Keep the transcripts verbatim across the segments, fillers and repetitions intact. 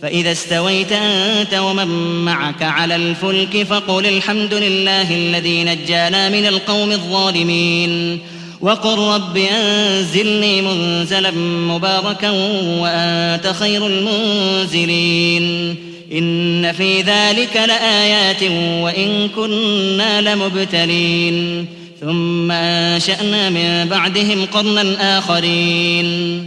فإذا استويت أنت ومن معك على الفلك فقل الحمد لله الذي نجانا من القوم الظالمين وقل رب أنزلني منزلا مباركا وأنت خير المنزلين إن في ذلك لآيات وإن كنا لمبتلين ثم أنشأنا من بعدهم قرنا آخرين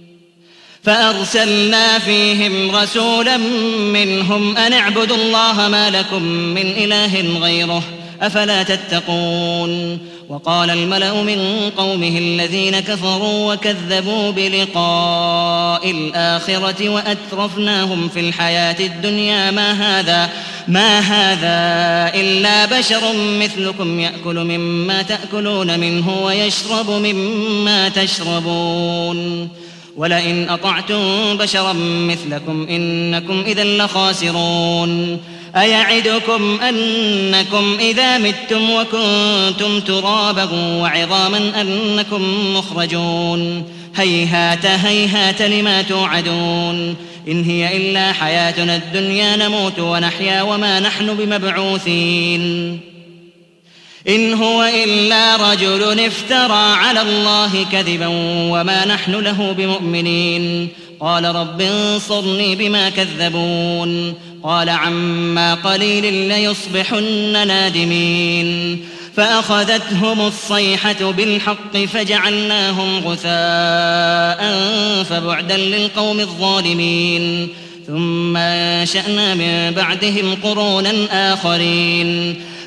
فأرسلنا فيهم رسولا منهم أن اعبدوا الله ما لكم من إله غيره أفلا تتقون وقال الملأ من قومه الذين كفروا وكذبوا بلقاء الآخرة وأترفناهم في الحياة الدنيا ما هذا ما هذا إلا بشر مثلكم يأكل مما تأكلون منه ويشرب مما تشربون ولئن أطعتم بشرا مثلكم إنكم إذا لخاسرون أيعدكم أنكم إذا متم وكنتم ترابا وعظاما أنكم مخرجون هيهات هيهات لما توعدون إن هي إلا حياتنا الدنيا نموت ونحيا وما نحن بمبعوثين إن هو إلا رجل افترى على الله كذبا وما نحن له بمؤمنين قال رب انصرني بما كذبون قال عما قليل ليصبحن نادمين فأخذتهم الصيحة بالحق فجعلناهم غثاء فبعدا للقوم الظالمين ثم أنشأنا من بعدهم قرونا آخرين